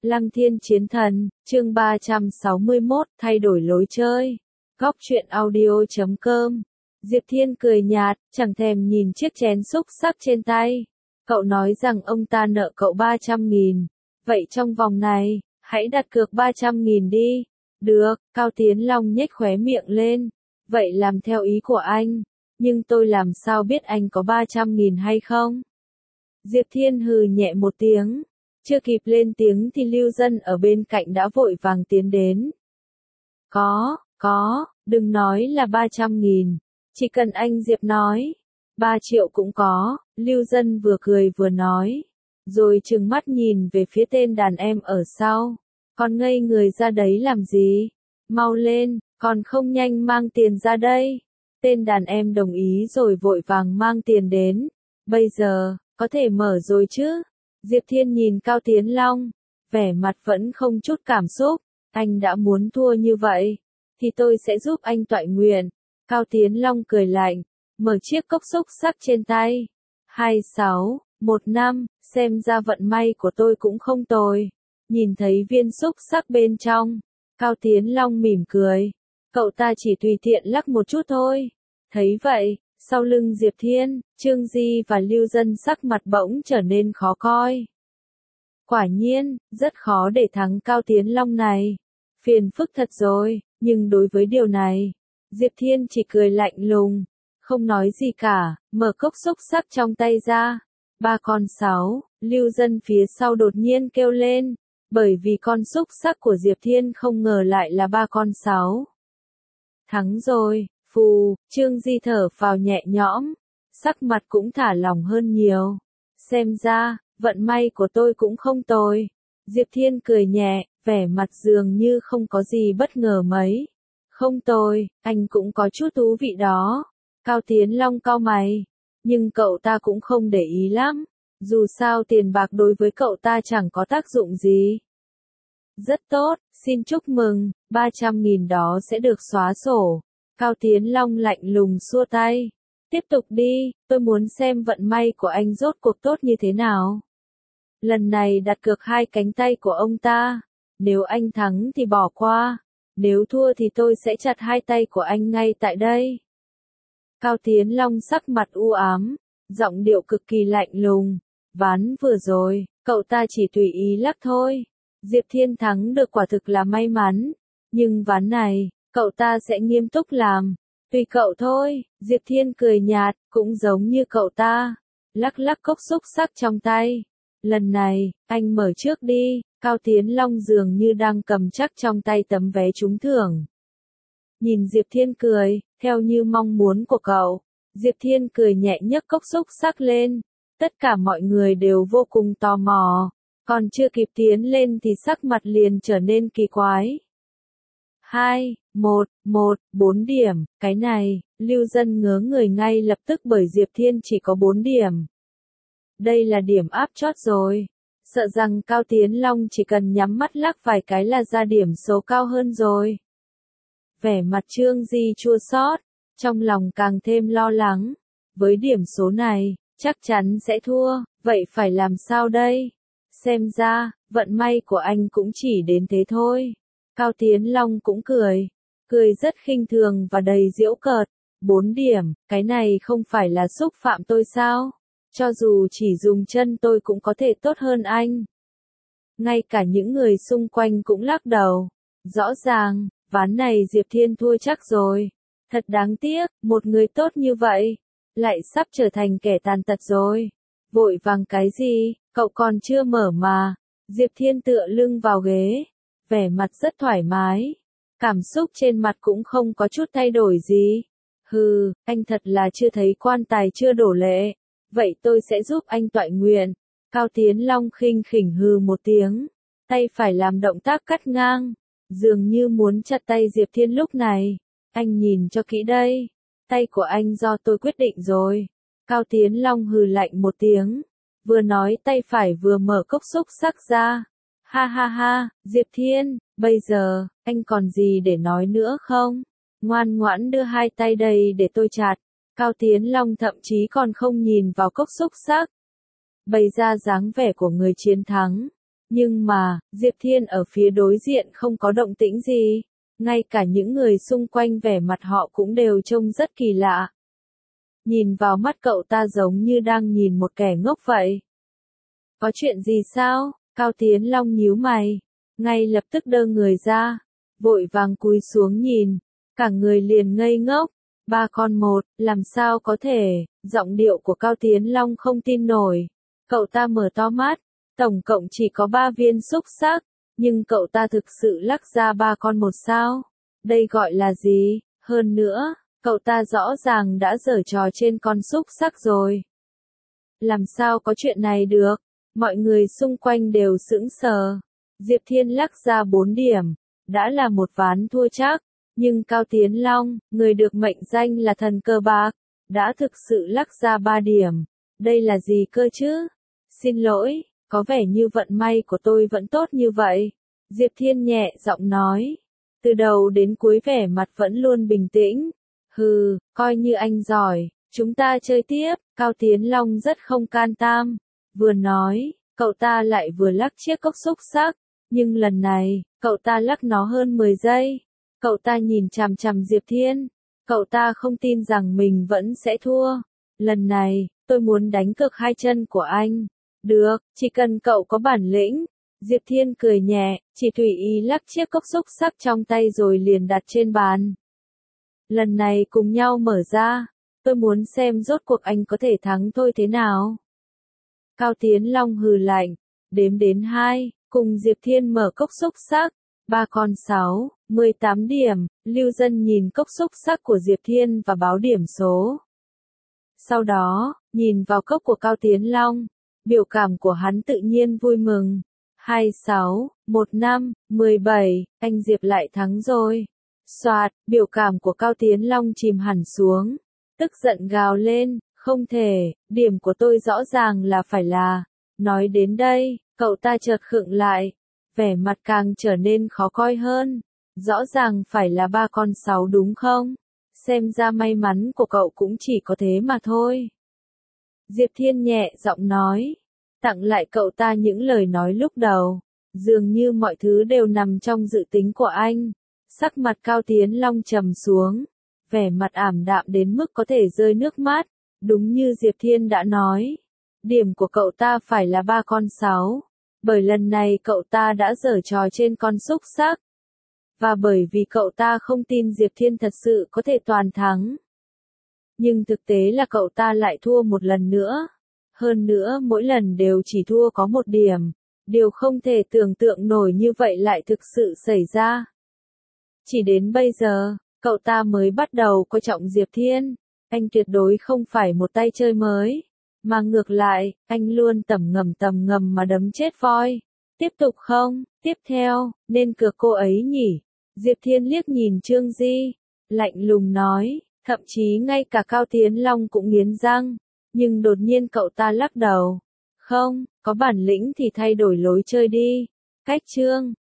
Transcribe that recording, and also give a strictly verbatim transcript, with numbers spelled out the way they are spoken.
Lăng Thiên Chiến Thần, chương ba trăm sáu mươi mốt, thay đổi lối chơi. Góc truyện audio chấm com. Diệp Thiên cười nhạt, chẳng thèm nhìn chiếc chén xúc xắc trên tay. Cậu nói rằng ông ta nợ cậu ba trăm nghìn. Vậy trong vòng này, hãy đặt cược ba trăm nghìn đi. Được, Cao Tiến Long nhếch khóe miệng lên. Vậy làm theo ý của anh. Nhưng tôi làm sao biết anh có ba trăm nghìn hay không? Diệp Thiên hừ nhẹ một tiếng. Chưa kịp lên tiếng thì Lưu Dân ở bên cạnh đã vội vàng tiến đến. Có, có, đừng nói là ba trăm nghìn. Chỉ cần anh Diệp nói. ba triệu cũng có, Lưu Dân vừa cười vừa nói. Rồi trừng mắt nhìn về phía tên đàn em ở sau. Con ngây người ra đấy làm gì? Mau lên, còn không nhanh mang tiền ra đây. Tên đàn em đồng ý rồi vội vàng mang tiền đến. Bây giờ, có thể mở rồi chứ? Diệp Thiên nhìn Cao Tiến Long, vẻ mặt vẫn không chút cảm xúc. Anh đã muốn thua như vậy, thì tôi sẽ giúp anh toại nguyện. Cao Tiến Long cười lạnh, mở chiếc cốc xúc xắc trên tay. hai sáu, một năm, xem ra vận may của tôi cũng không tồi. Nhìn thấy viên xúc xắc bên trong, Cao Tiến Long mỉm cười. Cậu ta chỉ tùy tiện lắc một chút thôi. Thấy vậy, sau lưng Diệp Thiên, Trương Di và Lưu Dân sắc mặt bỗng trở nên khó coi. Quả nhiên, rất khó để thắng Cao Tiến Long này. Phiền phức thật rồi, nhưng đối với điều này, Diệp Thiên chỉ cười lạnh lùng, không nói gì cả, mở cốc xúc xắc trong tay ra. Ba con sáu, Lưu Dân phía sau đột nhiên kêu lên, bởi vì con xúc xắc của Diệp Thiên không ngờ lại là ba con sáu. Thắng rồi. Phù, Trương Di thở phào nhẹ nhõm, sắc mặt cũng thả lỏng hơn nhiều. Xem ra, vận may của tôi cũng không tồi. Diệp Thiên cười nhẹ, vẻ mặt dường như không có gì bất ngờ mấy. Không tồi, anh cũng có chút thú vị đó. Cao Tiến Long cau mày, nhưng cậu ta cũng không để ý lắm. Dù sao tiền bạc đối với cậu ta chẳng có tác dụng gì. Rất tốt, xin chúc mừng, ba trăm nghìn đó sẽ được xóa sổ. Cao Tiến Long lạnh lùng xua tay. Tiếp tục đi, tôi muốn xem vận may của anh rốt cuộc tốt như thế nào. Lần này đặt cược hai cánh tay của ông ta. Nếu anh thắng thì bỏ qua. Nếu thua thì tôi sẽ chặt hai tay của anh ngay tại đây. Cao Tiến Long sắc mặt u ám, giọng điệu cực kỳ lạnh lùng. Ván vừa rồi, cậu ta chỉ tùy ý lắc thôi. Diệp Thiên thắng được quả thực là may mắn. Nhưng ván này, cậu ta sẽ nghiêm túc làm. Tùy cậu thôi, Diệp Thiên cười nhạt, cũng giống như cậu ta. Lắc lắc cốc xúc xắc trong tay. Lần này, anh mở trước đi. Cao Tiến Long dường như đang cầm chắc trong tay tấm vé trúng thưởng. Nhìn Diệp Thiên cười, theo như mong muốn của cậu. Diệp Thiên cười nhẹ nhấc cốc xúc xắc lên. Tất cả mọi người đều vô cùng tò mò. Còn chưa kịp tiến lên thì sắc mặt liền trở nên kỳ quái. Hai, một, một, bốn điểm, cái này, Lưu Dân ngớ người ngay lập tức bởi Diệp Thiên chỉ có bốn điểm. Đây là điểm áp chót rồi. Sợ rằng Cao Tiến Long chỉ cần nhắm mắt lắc vài cái là ra điểm số cao hơn rồi. Vẻ mặt Trương Di chua xót, trong lòng càng thêm lo lắng. Với điểm số này, chắc chắn sẽ thua, vậy phải làm sao đây? Xem ra, vận may của anh cũng chỉ đến thế thôi. Cao Tiến Long cũng cười, cười rất khinh thường và đầy giễu cợt. Bốn điểm, cái này không phải là xúc phạm tôi sao? Cho dù chỉ dùng chân tôi cũng có thể tốt hơn anh. Ngay cả những người xung quanh cũng lắc đầu. Rõ ràng, ván này Diệp Thiên thua chắc rồi. Thật đáng tiếc, một người tốt như vậy, lại sắp trở thành kẻ tàn tật rồi. Vội vàng cái gì, cậu còn chưa mở mà. Diệp Thiên tựa lưng vào ghế, vẻ mặt rất thoải mái. Cảm xúc trên mặt cũng không có chút thay đổi gì. Hừ, anh thật là chưa thấy quan tài chưa đổ lệ. Vậy tôi sẽ giúp anh toại nguyện. Cao Tiến Long khinh khỉnh hừ một tiếng. Tay phải làm động tác cắt ngang. Dường như muốn chặt tay Diệp Thiên lúc này. Anh nhìn cho kỹ đây. Tay của anh do tôi quyết định rồi. Cao Tiến Long hừ lạnh một tiếng. Vừa nói tay phải vừa mở cốc xúc xắc ra. Ha ha ha, Diệp Thiên, bây giờ, anh còn gì để nói nữa không? Ngoan ngoãn đưa hai tay đây để tôi chặt. Cao Tiến Long thậm chí còn không nhìn vào cốc xúc xắc. Bày ra dáng vẻ của người chiến thắng. Nhưng mà, Diệp Thiên ở phía đối diện không có động tĩnh gì. Ngay cả những người xung quanh vẻ mặt họ cũng đều trông rất kỳ lạ. Nhìn vào mắt cậu ta giống như đang nhìn một kẻ ngốc vậy. Có chuyện gì sao? Cao Tiến Long nhíu mày. Ngay lập tức đơ người ra. Vội vàng cúi xuống nhìn. Cả người liền ngây ngốc. Ba con một, làm sao có thể? Giọng điệu của Cao Tiến Long không tin nổi. Cậu ta mở to mắt. Tổng cộng chỉ có ba viên xúc xắc. Nhưng cậu ta thực sự lắc ra ba con một sao? Đây gọi là gì? Hơn nữa, cậu ta rõ ràng đã giở trò trên con xúc xắc rồi. Làm sao có chuyện này được? Mọi người xung quanh đều sững sờ. Diệp Thiên lắc ra bốn điểm. Đã là một ván thua chắc. Nhưng Cao Tiến Long, người được mệnh danh là thần cờ bạc, đã thực sự lắc ra ba điểm. Đây là gì cơ chứ? Xin lỗi, có vẻ như vận may của tôi vẫn tốt như vậy. Diệp Thiên nhẹ giọng nói. Từ đầu đến cuối vẻ mặt vẫn luôn bình tĩnh. Hừ, coi như anh giỏi, chúng ta chơi tiếp. Cao Tiến Long rất không can tam. Vừa nói, cậu ta lại vừa lắc chiếc cốc xúc xắc. Nhưng lần này, cậu ta lắc nó hơn mười giây. Cậu ta nhìn chằm chằm Diệp Thiên. Cậu ta không tin rằng mình vẫn sẽ thua. Lần này, tôi muốn đánh cược hai chân của anh. Được, chỉ cần cậu có bản lĩnh. Diệp Thiên cười nhẹ, chỉ tùy ý lắc chiếc cốc xúc xắc trong tay rồi liền đặt trên bàn. Lần này cùng nhau mở ra. Tôi muốn xem rốt cuộc anh có thể thắng tôi thế nào. Cao Tiến Long hừ lạnh. Đếm đến hai, cùng Diệp Thiên mở cốc xúc xắc. Ba con sáu, mười tám điểm, Lưu Dân nhìn cốc xúc xắc của Diệp Thiên và báo điểm số. Sau đó, nhìn vào cốc của Cao Tiến Long, biểu cảm của hắn tự nhiên vui mừng. hai sáu, một năm, mười bảy, anh Diệp lại thắng rồi. Soạt, biểu cảm của Cao Tiến Long chìm hẳn xuống. Tức giận gào lên, không thể, điểm của tôi rõ ràng là phải là. Nói đến đây, cậu ta chợt khựng lại. Vẻ mặt càng trở nên khó coi hơn. Rõ ràng phải là ba con sáu đúng không? Xem ra may mắn của cậu cũng chỉ có thế mà thôi. Diệp Thiên nhẹ giọng nói. Tặng lại cậu ta những lời nói lúc đầu. Dường như mọi thứ đều nằm trong dự tính của anh. Sắc mặt Cao Tiến Long trầm xuống. Vẻ mặt ảm đạm đến mức có thể rơi nước mắt. Đúng như Diệp Thiên đã nói. Điểm của cậu ta phải là ba con sáu. Bởi lần này cậu ta đã giở trò trên con xúc xắc. Và bởi vì cậu ta không tin Diệp Thiên thật sự có thể toàn thắng. Nhưng thực tế là cậu ta lại thua một lần nữa. Hơn nữa mỗi lần đều chỉ thua có một điểm. Điều không thể tưởng tượng nổi như vậy lại thực sự xảy ra. Chỉ đến bây giờ, cậu ta mới bắt đầu coi trọng Diệp Thiên. Anh tuyệt đối không phải một tay chơi mới. Mà ngược lại, anh luôn tầm ngầm tầm ngầm mà đấm chết voi. Tiếp tục không? Tiếp theo, nên cược cô ấy nhỉ? Diệp Thiên liếc nhìn Trương Di. Lạnh lùng nói, thậm chí ngay cả Cao Tiến Long cũng nghiến răng. Nhưng đột nhiên cậu ta lắc đầu. Không, có bản lĩnh thì thay đổi lối chơi đi. Cách Trương.